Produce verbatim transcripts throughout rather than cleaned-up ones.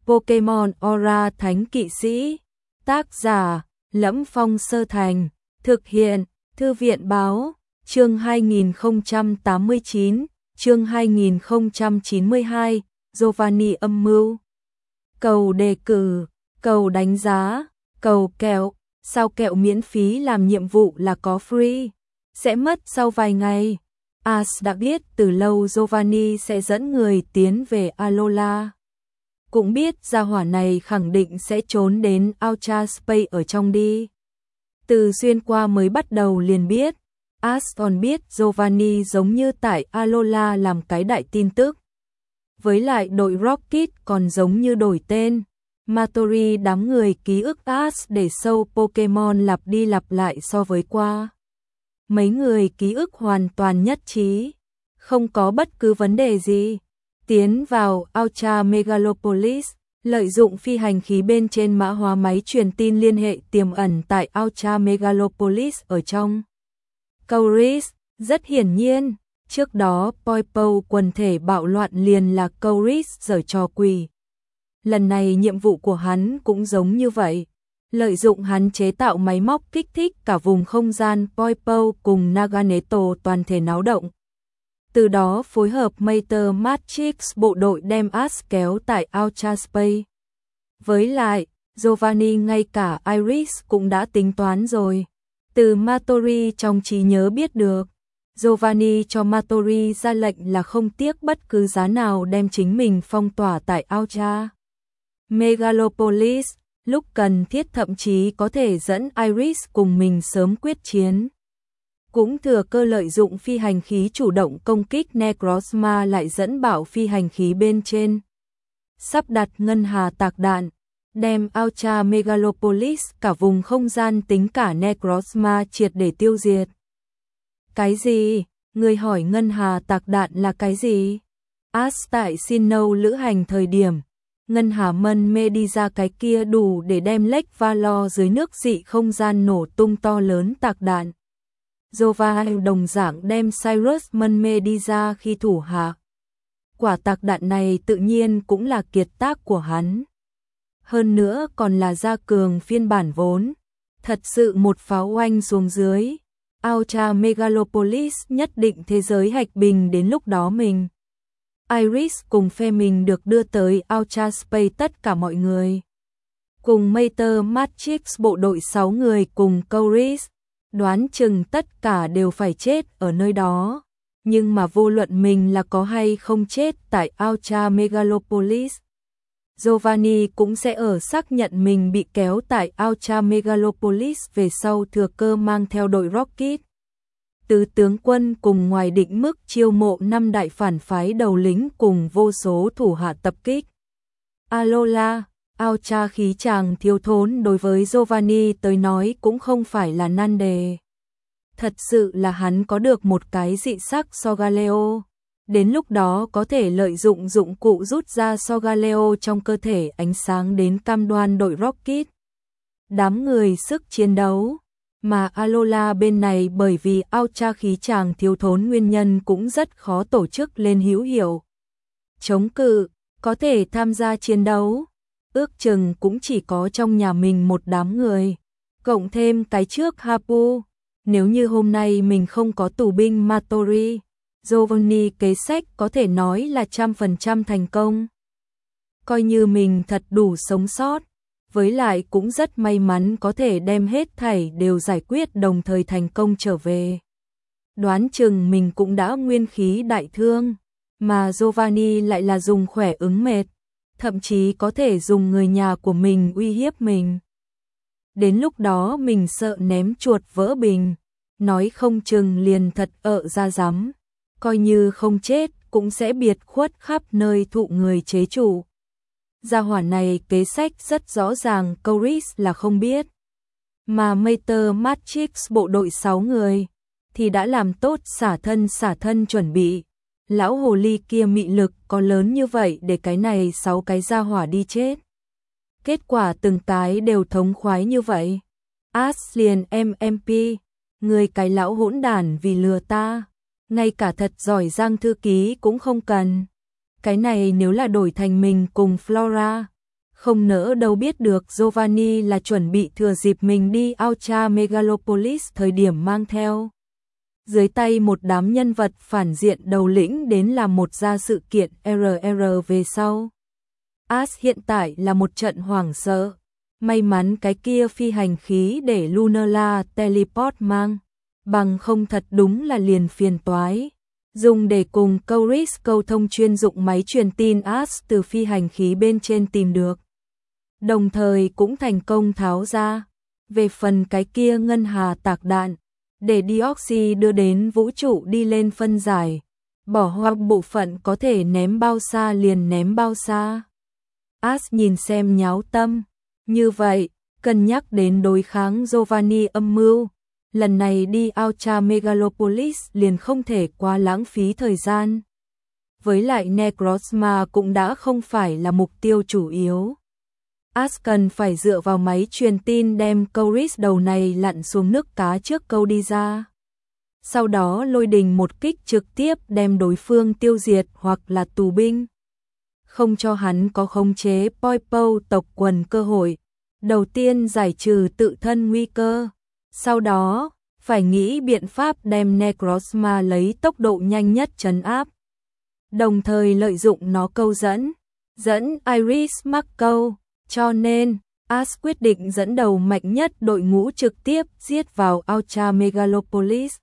Pokemon Aura Thánh Kỵ Sĩ. Tác giả: Lẫm Phong Sơ Thành. Thực hiện: Thư viện báo. Chương hai nghìn không trăm tám mươi chín, chương hai nghìn không trăm chín mươi hai, Giovanni âm mưu. Cầu đề cử, cầu đánh giá, cầu kẹo, sao kẹo miễn phí làm nhiệm vụ là có free, sẽ mất sau vài ngày. As đã biết từ lâu Giovanni sẽ dẫn người tiến về Alola. Cũng biết gia hỏa này khẳng định sẽ trốn đến Outer Space ở trong đi. Từ xuyên qua mới bắt đầu liền biết. As còn biết Giovanni giống như tại Alola làm cái đại tin tức. Với lại đội Rocket còn giống như đổi tên. Matori đám người ký ức As để sâu Pokemon lặp đi lặp lại so với qua. Mấy người ký ức hoàn toàn nhất trí. Không có bất cứ vấn đề gì. Tiến vào Ultra Megalopolis, lợi dụng phi hành khí bên trên mã hóa máy truyền tin liên hệ tiềm ẩn tại Ultra Megalopolis ở trong. Couris, rất hiển nhiên, trước đó Poipo quần thể bạo loạn liền là Couris giở trò quỷ. Lần này nhiệm vụ của hắn cũng giống như vậy, lợi dụng hắn chế tạo máy móc kích thích cả vùng không gian Poipo cùng Naganeto toàn thể náo động. Từ đó phối hợp Mater Matrix bộ đội đem As kéo tại Outer Space. Với lại, Giovanni ngay cả Iris cũng đã tính toán rồi. Từ Matori trong trí nhớ biết được, Giovanni cho Matori ra lệnh là không tiếc bất cứ giá nào đem chính mình phong tỏa tại Ultra Megalopolis, lúc cần thiết thậm chí có thể dẫn Iris cùng mình sớm quyết chiến. Cũng thừa cơ lợi dụng phi hành khí chủ động công kích Necrozma lại dẫn bảo phi hành khí bên trên. Sắp đặt ngân hà tạc đạn, đem Ultra Megalopolis cả vùng không gian tính cả Necrozma triệt để tiêu diệt. Cái gì? Người hỏi ngân hà tạc đạn là cái gì? As tại Sinnoh lữ hành thời điểm, ngân hà mân mê đi ra cái kia đủ để đem Lake Valor dưới nước dị không gian nổ tung to lớn tạc đạn. Giovanni đồng dạng đem Cyrus mân mê đi ra khi thủ hạ. Quả tạc đạn này tự nhiên cũng là kiệt tác của hắn. Hơn nữa còn là gia cường phiên bản vốn. Thật sự một pháo oanh xuống dưới. Ultra Megalopolis nhất định thế giới hạch bình đến lúc đó mình. Iris cùng phe mình được đưa tới Ultra Space tất cả mọi người. Cùng Mater Matrix bộ đội sáu người cùng Couris. Đoán chừng tất cả đều phải chết ở nơi đó. Nhưng mà vô luận mình là có hay không chết tại Ultra Megalopolis, Giovanni cũng sẽ ở xác nhận mình bị kéo tại Ultra Megalopolis về sau thừa cơ mang theo đội Rocket. Tứ tướng quân cùng ngoài định mức chiêu mộ năm đại phản phái đầu lính cùng vô số thủ hạ tập kích. Alola, Ultra khí chàng thiếu thốn đối với Giovanni tới nói cũng không phải là nan đề. Thật sự là hắn có được một cái dị sắc Solgaleo. Đến lúc đó có thể lợi dụng dụng cụ rút ra Solgaleo trong cơ thể ánh sáng đến cam đoan đội Rocket. Đám người sức chiến đấu. Mà Alola bên này bởi vì Ultra khí chàng thiếu thốn nguyên nhân cũng rất khó tổ chức lên hữu hiệu. Chống cự, có thể tham gia chiến đấu. Ước chừng cũng chỉ có trong nhà mình một đám người. Cộng thêm cái trước Hapu. Nếu như hôm nay mình không có tù binh Matori, Giovanni kế sách có thể nói là trăm phần trăm thành công. Coi như mình thật đủ sống sót, với lại cũng rất may mắn có thể đem hết thảy đều giải quyết đồng thời thành công trở về. Đoán chừng mình cũng đã nguyên khí đại thương, mà Giovanni lại là dùng khỏe ứng mệt, thậm chí có thể dùng người nhà của mình uy hiếp mình. Đến lúc đó mình sợ ném chuột vỡ bình, nói không chừng liền thật ợ ra rắm, coi như không chết cũng sẽ biệt khuất khắp nơi thụ người chế chủ. Gia hỏa này kế sách rất rõ ràng Couris là không biết, mà Mater Matrix bộ đội sáu người thì đã làm tốt xả thân xả thân chuẩn bị. Lão hồ ly kia mị lực có lớn như vậy để cái này sáu cái gia hỏa đi chết. Kết quả từng cái đều thống khoái như vậy. As liền em em pê, người cái lão hỗn đản vì lừa ta, ngay cả thật giỏi giang thư ký cũng không cần. Cái này nếu là đổi thành mình cùng Flora, Không nỡ đâu biết được Giovanni là chuẩn bị thừa dịp mình đi Ultra Megalopolis thời điểm mang theo dưới tay một đám nhân vật phản diện đầu lĩnh đến làm một ra sự kiện rờ rờ về sau. Ash hiện tại là một trận hoảng sợ. May mắn cái kia phi hành khí để Lunala teleport mang, bằng không thật đúng là liền phiền toái. Dùng để cùng Coris câu thông chuyên dụng máy truyền tin Ash từ phi hành khí bên trên tìm được. Đồng thời cũng thành công tháo ra. Về phần cái kia ngân hà tạc đạn, để Deoxy đưa đến vũ trụ đi lên phân giải, bỏ hoặc bộ phận có thể ném bao xa liền ném bao xa. Ash nhìn xem nháo tâm. Như vậy, cân nhắc đến đối kháng Giovanni âm mưu, lần này đi Ultra Megalopolis liền không thể quá lãng phí thời gian. Với lại Necrozma cũng đã không phải là mục tiêu chủ yếu. Ash cần phải dựa vào máy truyền tin đem Coris đầu này lặn xuống nước cá trước câu đi ra. Sau đó lôi đình một kích trực tiếp đem đối phương tiêu diệt hoặc là tù binh. Không cho hắn có khống chế Poipo tộc quần cơ hội. Đầu tiên giải trừ tự thân nguy cơ. Sau đó, phải nghĩ biện pháp đem Necrozma lấy tốc độ nhanh nhất trấn áp. Đồng thời lợi dụng nó câu dẫn. Dẫn Iris mắc câu. Cho nên, Ash quyết định dẫn đầu mạnh nhất đội ngũ trực tiếp giết vào Ultra Megalopolis.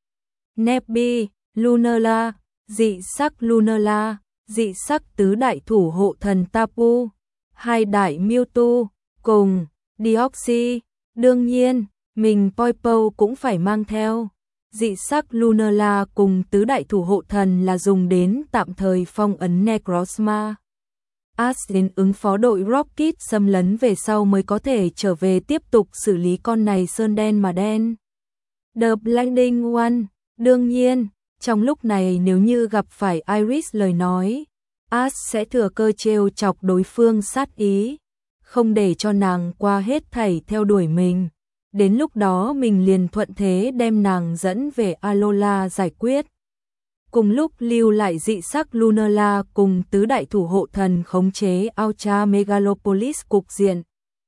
Nebby, Lunala, dị sắc Lunala, dị sắc tứ đại thủ hộ thần Tapu, hai đại Mewtwo, cùng Deoxy. Đương nhiên, mình Poipo cũng phải mang theo. Dị sắc Lunala cùng tứ đại thủ hộ thần là dùng đến tạm thời phong ấn Necrozma. Ash đến ứng phó đội Rocket xâm lấn về sau mới có thể trở về tiếp tục xử lý con này sơn đen mà đen. The Blinding One, đương nhiên, trong lúc này nếu như gặp phải Iris lời nói, Ash sẽ thừa cơ trêu chọc đối phương sát ý, không để cho nàng qua hết thảy theo đuổi mình. Đến lúc đó mình liền thuận thế đem nàng dẫn về Alola giải quyết. Cùng lúc lưu lại dị sắc Lunala cùng tứ đại thủ hộ thần khống chế Ultra Megalopolis cục diện.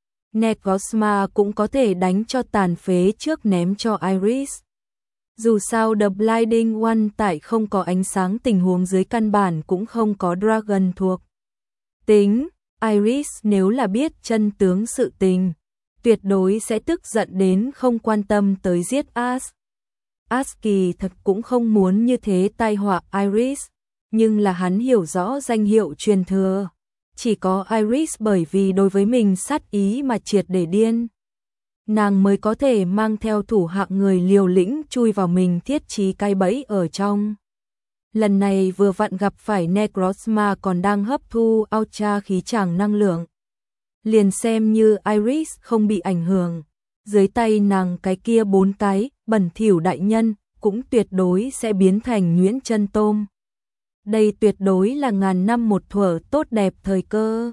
Necrozma cũng có thể đánh cho tàn phế trước ném cho Iris. Dù sao The Blinding One tại không có ánh sáng tình huống dưới căn bản cũng không có Dragon thuộc tính. Iris nếu là biết chân tướng sự tình, tuyệt đối sẽ tức giận đến không quan tâm tới giết Ash. Ash kỳ thật cũng không muốn như thế tai họa Iris, nhưng là hắn hiểu rõ danh hiệu truyền thừa. Chỉ có Iris bởi vì đối với mình sát ý mà triệt để điên. Nàng mới có thể mang theo thủ hạ người liều lĩnh chui vào mình thiết trí cái bẫy ở trong. Lần này vừa vặn gặp phải Necrozma còn đang hấp thu Ultra khí tràng năng lượng. Liền xem như Iris không bị ảnh hưởng, dưới tay nàng cái kia bốn cái bẩn thỉu đại nhân cũng tuyệt đối sẽ biến thành nhuyễn chân tôm. Đây tuyệt đối là ngàn năm một thuở tốt đẹp thời cơ.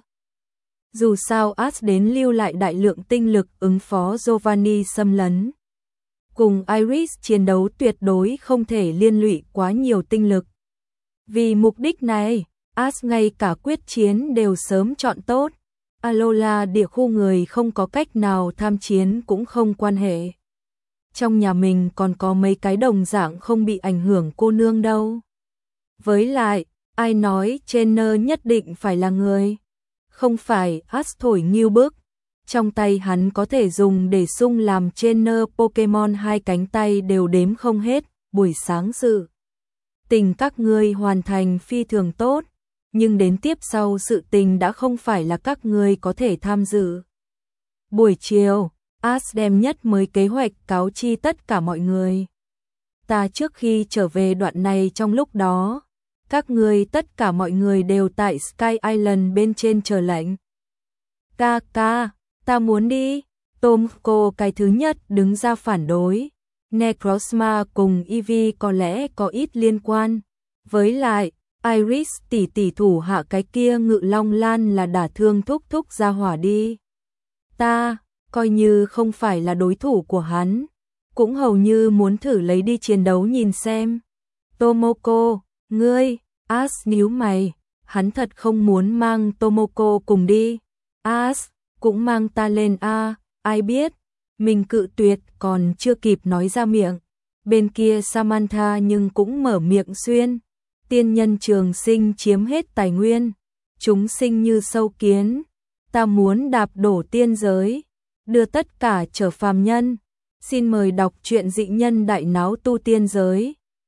Dù sao Ash đến lưu lại đại lượng tinh lực ứng phó Giovanni xâm lấn. Cùng Iris chiến đấu tuyệt đối không thể liên lụy quá nhiều tinh lực. Vì mục đích này, Ash ngay cả quyết chiến đều sớm chọn tốt. Alola địa khu người không có cách nào tham chiến cũng không quan hệ. Trong nhà mình còn có mấy cái đồng dạng không bị ảnh hưởng cô nương đâu. Với lại, ai nói trainer nhất định phải là người. Không phải Ash thổi nghiêu bức. Trong tay hắn có thể dùng để sung làm trainer Pokemon hai cánh tay đều đếm không hết. Buổi sáng sự tình các ngươi hoàn thành phi thường tốt. Nhưng đến tiếp sau sự tình đã không phải là các ngươi có thể tham dự. Buổi chiều, Ash đem nhất mới kế hoạch cáo chi tất cả mọi người. Ta trước khi trở về đoạn này trong lúc đó, các ngươi tất cả mọi người đều tại Sky Island bên trên chờ lệnh. Ca ca, ta muốn đi. Tomoko cái thứ nhất đứng ra phản đối. Necrozma cùng Eevee có lẽ có ít liên quan. Với lại, Iris tỷ tỷ thủ hạ cái kia Ngự Long Lan là đả thương thúc thúc ra hỏa đi. Ta, coi như không phải là đối thủ của hắn, cũng hầu như muốn thử lấy đi chiến đấu nhìn xem. Tomoko, ngươi, Ash níu mày, hắn thật không muốn mang Tomoko cùng đi. As, cũng mang ta lên a, ai biết, mình cự tuyệt còn chưa kịp nói ra miệng. Bên kia Samantha nhưng cũng mở miệng xuyên, tiên nhân trường sinh chiếm hết tài nguyên, chúng sinh như sâu kiến, ta muốn đạp đổ tiên giới, đưa tất cả trở phàm nhân. Xin mời đọc truyện Dị Nhân Đại Náo Tu Tiên Giới.